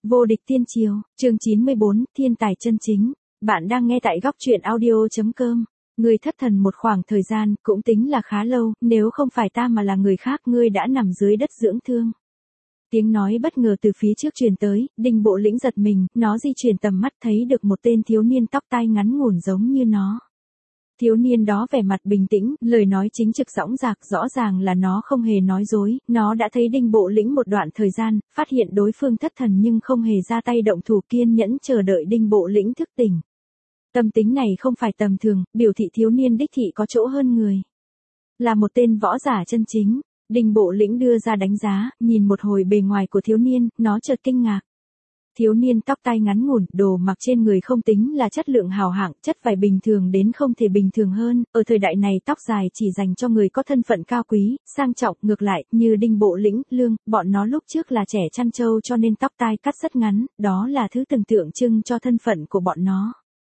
Vô địch tiên triều, chương 94, thiên tài chân chính. Bạn đang nghe tại góc truyện audio.com. Ngươi thất thần một khoảng thời gian, cũng tính là khá lâu, nếu không phải ta mà là người khác ngươi đã nằm dưới đất dưỡng thương. Tiếng nói bất ngờ từ phía trước truyền tới, Đinh Bộ Lĩnh giật mình, nó di chuyển tầm mắt thấy được một tên thiếu niên tóc tai ngắn ngủn giống như nó. Thiếu niên đó vẻ mặt bình tĩnh, lời nói chính trực dõng dạc, rõ ràng là nó không hề nói dối, nó đã thấy Đinh Bộ Lĩnh một đoạn thời gian, phát hiện đối phương thất thần nhưng không hề ra tay động thủ, kiên nhẫn chờ đợi Đinh Bộ Lĩnh thức tỉnh. Tâm tính này không phải tầm thường, biểu thị thiếu niên đích thị có chỗ hơn người. Là một tên võ giả chân chính, Đinh Bộ Lĩnh đưa ra đánh giá, nhìn một hồi bề ngoài của thiếu niên, nó chợt kinh ngạc. Thiếu niên tóc tai ngắn ngủn, đồ mặc trên người không tính là chất lượng hào hạng, chất vải bình thường đến không thể bình thường hơn, ở thời đại này tóc dài chỉ dành cho người có thân phận cao quý, sang trọng, ngược lại, như Đinh Bộ Lĩnh, Lương, bọn nó lúc trước là trẻ chăn trâu cho nên tóc tai cắt rất ngắn, đó là thứ từng tượng trưng cho thân phận của bọn nó.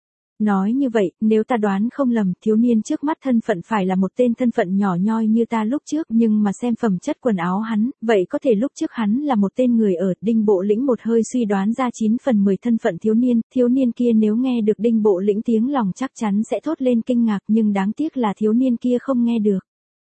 Nói như vậy, nếu ta đoán không lầm, thiếu niên trước mắt thân phận phải là một tên thân phận nhỏ nhoi như ta lúc trước, nhưng mà xem phẩm chất quần áo hắn, vậy có thể lúc trước hắn là một tên người ở. Đinh Bộ Lĩnh một hơi suy đoán ra 9 phần 10 thân phận thiếu niên kia nếu nghe được Đinh Bộ Lĩnh tiếng lòng chắc chắn sẽ thốt lên kinh ngạc, nhưng đáng tiếc là thiếu niên kia không nghe được.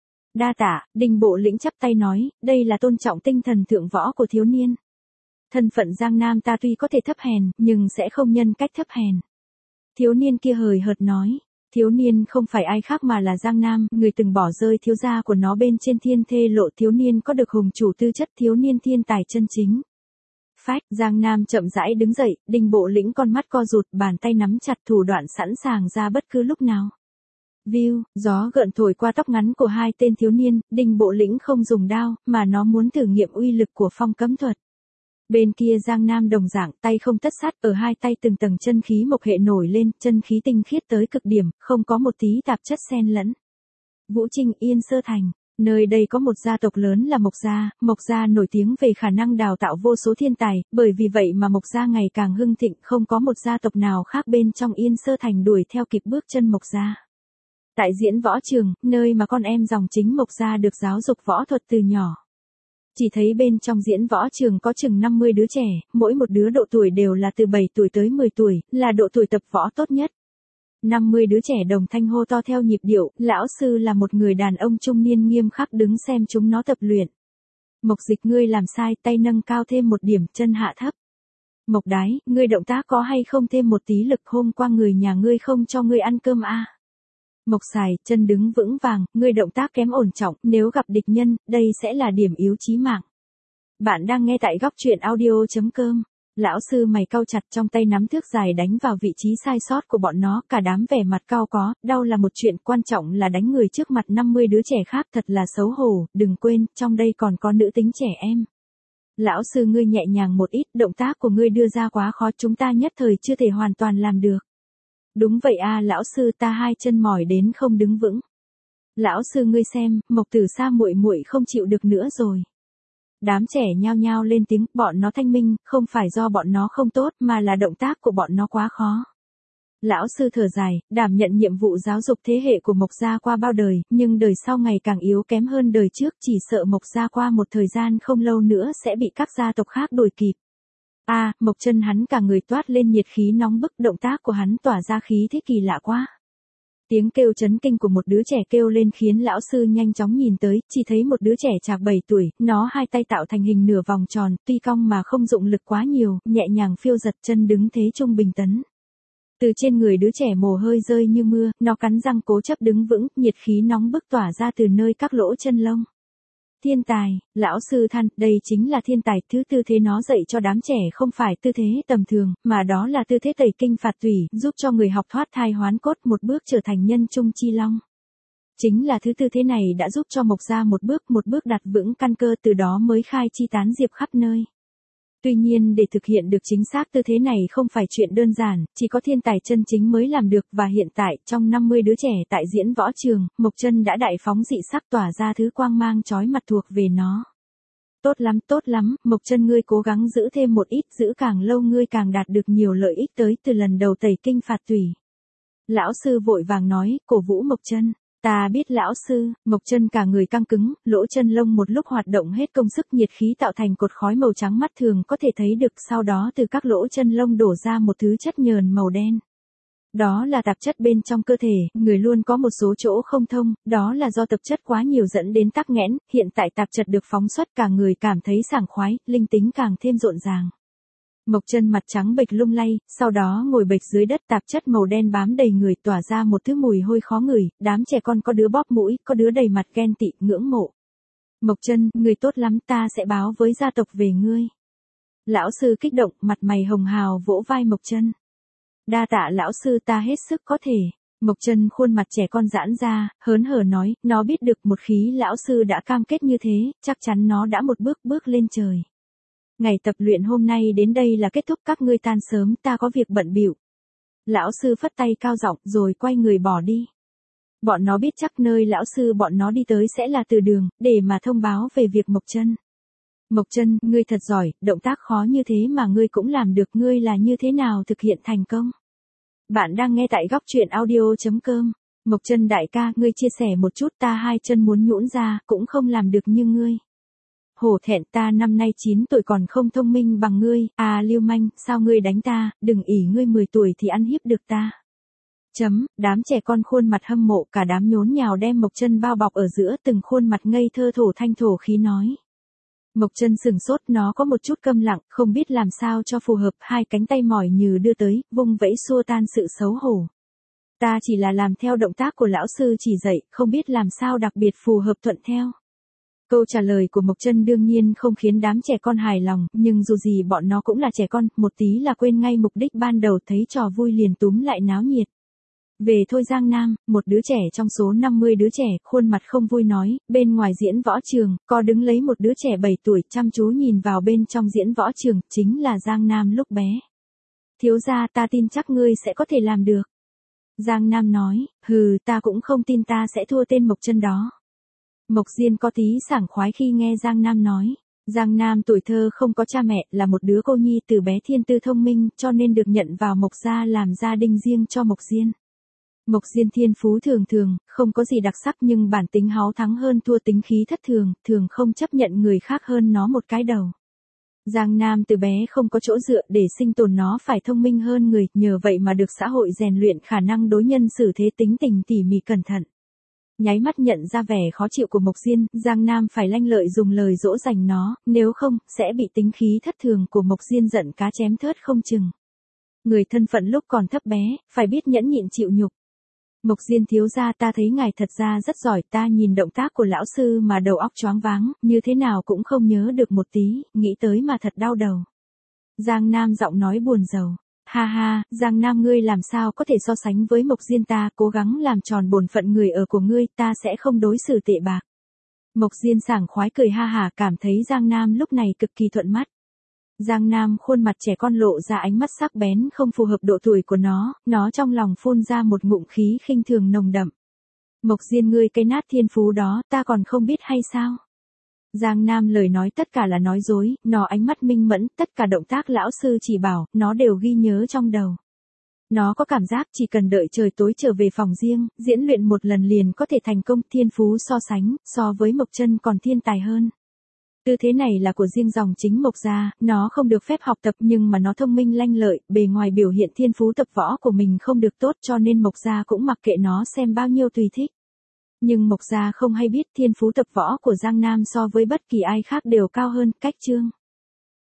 Đa tạ, Đinh Bộ Lĩnh chắp tay nói, đây là tôn trọng tinh thần thượng võ của thiếu niên. Thân phận Giang Nam ta tuy có thể thấp hèn, nhưng sẽ không nhân cách thấp hèn. Thiếu niên kia hời hợt nói, thiếu niên không phải ai khác mà là Giang Nam, người từng bỏ rơi thiếu gia của nó bên trên thiên thê lộ. Thiếu niên có được hùng chủ tư chất, thiếu niên thiên tài chân chính. Phách, Giang Nam chậm rãi đứng dậy, Đinh Bộ Lĩnh con mắt co rụt, bàn tay nắm chặt, thủ đoạn sẵn sàng ra bất cứ lúc nào. View, gió gợn thổi qua tóc ngắn của hai tên thiếu niên, Đinh Bộ Lĩnh không dùng đao, mà nó muốn thử nghiệm uy lực của phong cấm thuật. Bên kia Giang Nam đồng dạng, tay không tất sát, ở hai tay từng tầng chân khí mộc hệ nổi lên, chân khí tinh khiết tới cực điểm, không có một tí tạp chất xen lẫn. Vũ Trinh, Yên Sơ Thành, nơi đây có một gia tộc lớn là Mộc gia nổi tiếng về khả năng đào tạo vô số thiên tài, bởi vì vậy mà Mộc gia ngày càng hưng thịnh, không có một gia tộc nào khác bên trong Yên Sơ Thành đuổi theo kịp bước chân Mộc gia. Tại diễn võ trường, nơi mà con em dòng chính Mộc gia được giáo dục võ thuật từ nhỏ. Chỉ thấy bên trong diễn võ trường có chừng 50 đứa trẻ, mỗi một đứa độ tuổi đều là từ 7 tuổi tới 10 tuổi, là độ tuổi tập võ tốt nhất. 50 đứa trẻ đồng thanh hô to theo nhịp điệu, lão sư là một người đàn ông trung niên nghiêm khắc đứng xem chúng nó tập luyện. Mộc Dịch, ngươi làm sai, tay nâng cao thêm một điểm, chân hạ thấp. Mộc Đái, ngươi động tác có hay không thêm một tí lực, hôm qua người nhà ngươi không cho ngươi ăn cơm à? Mộc Sài, chân đứng vững vàng, ngươi động tác kém ổn trọng, nếu gặp địch nhân, đây sẽ là điểm yếu chí mạng. Bạn đang nghe tại góc truyện audio.com. Lão sư mày cau chặt, trong tay nắm thước dài đánh vào vị trí sai sót của bọn nó, cả đám vẻ mặt cau có, đau là một chuyện, quan trọng là đánh người trước mặt 50 đứa trẻ khác, thật là xấu hổ, đừng quên, trong đây còn có nữ tính trẻ em. Lão sư ngươi nhẹ nhàng một ít, động tác của ngươi đưa ra quá khó, chúng ta nhất thời chưa thể hoàn toàn làm được. Đúng vậy à lão sư, ta hai chân mỏi đến không đứng vững. Lão sư ngươi xem, Mộc Tử Sa muội muội không chịu được nữa rồi. Đám trẻ nhao nhao lên tiếng, bọn nó thanh minh, không phải do bọn nó không tốt mà là động tác của bọn nó quá khó. Lão sư thở dài, đảm nhận nhiệm vụ giáo dục thế hệ của Mộc gia qua bao đời, nhưng đời sau ngày càng yếu kém hơn đời trước, chỉ sợ Mộc gia qua một thời gian không lâu nữa sẽ bị các gia tộc khác đuổi kịp. Mộc Chân hắn cả người toát lên nhiệt khí nóng bức, động tác của hắn tỏa ra khí thế kỳ lạ quá. Tiếng kêu chấn kinh của một đứa trẻ kêu lên khiến lão sư nhanh chóng nhìn tới, chỉ thấy một đứa trẻ chạc 7 tuổi, nó hai tay tạo thành hình nửa vòng tròn, tuy cong mà không dụng lực quá nhiều, nhẹ nhàng phiêu giật, chân đứng thế trung bình tấn. Từ trên người đứa trẻ mồ hôi rơi như mưa, nó cắn răng cố chấp đứng vững, nhiệt khí nóng bức tỏa ra từ nơi các lỗ chân lông. Thiên tài, lão sư than, đây chính là thiên tài. Thứ tư thế nó dạy cho đám trẻ không phải tư thế tầm thường, mà đó là tư thế tẩy kinh phạt tủy, giúp cho người học thoát thai hoán cốt, một bước trở thành nhân trung chi long. Chính là thứ tư thế này đã giúp cho Mộc gia một bước đặt vững căn cơ, từ đó mới khai chi tán diệp khắp nơi. Tuy nhiên để thực hiện được chính xác tư thế này không phải chuyện đơn giản, chỉ có thiên tài chân chính mới làm được, và hiện tại, trong 50 đứa trẻ tại diễn võ trường, Mộc Chân đã đại phóng dị sắc, tỏa ra thứ quang mang chói mặt thuộc về nó. Tốt lắm, Mộc Chân ngươi cố gắng giữ thêm một ít, giữ càng lâu ngươi càng đạt được nhiều lợi ích tới từ lần đầu tẩy kinh phạt tủy. Lão sư vội vàng nói, cổ vũ Mộc Chân. Ta biết lão sư. Mộc Chân cả người căng cứng, lỗ chân lông một lúc hoạt động hết công sức, nhiệt khí tạo thành cột khói màu trắng mắt thường có thể thấy được, sau đó từ các lỗ chân lông đổ ra một thứ chất nhờn màu đen. Đó là tạp chất bên trong cơ thể, người luôn có một số chỗ không thông, đó là do tập chất quá nhiều dẫn đến tắc nghẽn, hiện tại tạp chất được phóng xuất, cả người cảm thấy sảng khoái, linh tính càng thêm rộn ràng. Mộc Chân mặt trắng bệch lung lay, sau đó ngồi bệch dưới đất, tạp chất màu đen bám đầy người, tỏa ra một thứ mùi hôi khó ngửi, đám trẻ con có đứa bóp mũi, có đứa đầy mặt ghen tị, ngưỡng mộ. Mộc Chân, người tốt lắm, ta sẽ báo với gia tộc về ngươi. Lão sư kích động, mặt mày hồng hào vỗ vai Mộc Chân. Đa tạ lão sư, ta hết sức có thể. Mộc Chân khuôn mặt trẻ con giãn ra, hớn hở nói, nó biết được một khi lão sư đã cam kết như thế, chắc chắn nó đã một bước bước lên trời. Ngày tập luyện hôm nay đến đây là kết thúc, các ngươi tan sớm, ta có việc bận bịu. Lão sư phất tay cao giọng rồi quay người bỏ đi. Bọn nó biết chắc nơi lão sư bọn nó đi tới sẽ là từ đường, để mà thông báo về việc Mộc Chân. Mộc Chân, ngươi thật giỏi, động tác khó như thế mà ngươi cũng làm được, ngươi là như thế nào thực hiện thành công? Bạn đang nghe tại góc truyện audio.com. Mộc Chân đại ca, ngươi chia sẻ một chút, ta hai chân muốn nhũn ra, cũng không làm được như ngươi. Hổ thẹn, ta năm nay 9 tuổi còn không thông minh bằng ngươi, à lưu manh, sao ngươi đánh ta, đừng ỷ ngươi 10 tuổi thì ăn hiếp được ta. Đám trẻ con khuôn mặt hâm mộ, cả đám nhốn nhào đem Mộc Chân bao bọc ở giữa, từng khuôn mặt ngây thơ thổ thanh thổ khí nói. Mộc Chân sừng sốt, nó có một chút câm lặng, không biết làm sao cho phù hợp, hai cánh tay mỏi nhừ đưa tới, vung vẫy xua tan sự xấu hổ. Ta chỉ là làm theo động tác của lão sư chỉ dạy, không biết làm sao đặc biệt phù hợp thuận theo. Câu trả lời của Mộc Chân đương nhiên không khiến đám trẻ con hài lòng, nhưng dù gì bọn nó cũng là trẻ con, một tí là quên ngay mục đích ban đầu, thấy trò vui liền túm lại náo nhiệt. Về thôi Giang Nam, một đứa trẻ trong số 50 đứa trẻ, khuôn mặt không vui nói, bên ngoài diễn võ trường, có đứng lấy một đứa trẻ 7 tuổi, chăm chú nhìn vào bên trong diễn võ trường, chính là Giang Nam lúc bé. Thiếu gia, ta tin chắc ngươi sẽ có thể làm được. Giang Nam nói, hừ, ta cũng không tin ta sẽ thua tên Mộc Chân đó. Mộc Diên có tí sảng khoái khi nghe Giang Nam nói. Giang Nam tuổi thơ không có cha mẹ, là một đứa cô nhi từ bé thiên tư thông minh, cho nên được nhận vào Mộc gia làm gia đình riêng cho Mộc Diên. Mộc Diên thiên phú thường thường, không có gì đặc sắc nhưng bản tính háu thắng hơn thua, tính khí thất thường, thường không chấp nhận người khác hơn nó một cái đầu. Giang Nam từ bé không có chỗ dựa, để sinh tồn nó phải thông minh hơn người, nhờ vậy mà được xã hội rèn luyện khả năng đối nhân xử thế, tính tình tỉ mỉ cẩn thận. Nháy mắt nhận ra vẻ khó chịu của Mộc Diên, Giang Nam phải lanh lợi dùng lời dỗ dành nó, nếu không, sẽ bị tính khí thất thường của Mộc Diên giận cá chém thớt không chừng. Người thân phận lúc còn thấp bé, phải biết nhẫn nhịn chịu nhục. Mộc Diên thiếu gia, ta thấy ngài thật ra rất giỏi, ta nhìn động tác của lão sư mà đầu óc choáng váng, như thế nào cũng không nhớ được một tí, nghĩ tới mà thật đau đầu. Giang Nam giọng nói buồn rầu. Ha ha, Giang Nam, ngươi làm sao có thể so sánh với Mộc Diên, ta cố gắng làm tròn bổn phận người ở của ngươi, ta sẽ không đối xử tệ bạc. Mộc Diên sảng khoái cười ha hả, cảm thấy Giang Nam lúc này cực kỳ thuận mắt. Giang Nam khuôn mặt trẻ con lộ ra ánh mắt sắc bén không phù hợp độ tuổi của nó trong lòng phun ra một ngụm khí khinh thường nồng đậm. Mộc Diên, ngươi cái nát thiên phú đó, ta còn không biết hay sao? Giang Nam lời nói tất cả là nói dối, nó ánh mắt minh mẫn, tất cả động tác lão sư chỉ bảo, nó đều ghi nhớ trong đầu. Nó có cảm giác chỉ cần đợi trời tối trở về phòng riêng, diễn luyện một lần liền có thể thành công, thiên phú so với Mộc Chân còn thiên tài hơn. Tư thế này là của riêng dòng chính Mộc gia, nó không được phép học tập nhưng mà nó thông minh lanh lợi, bề ngoài biểu hiện thiên phú tập võ của mình không được tốt cho nên Mộc gia cũng mặc kệ nó xem bao nhiêu tùy thích. Nhưng Mộc gia không hay biết thiên phú tập võ của Giang Nam so với bất kỳ ai khác đều cao hơn, cách chương.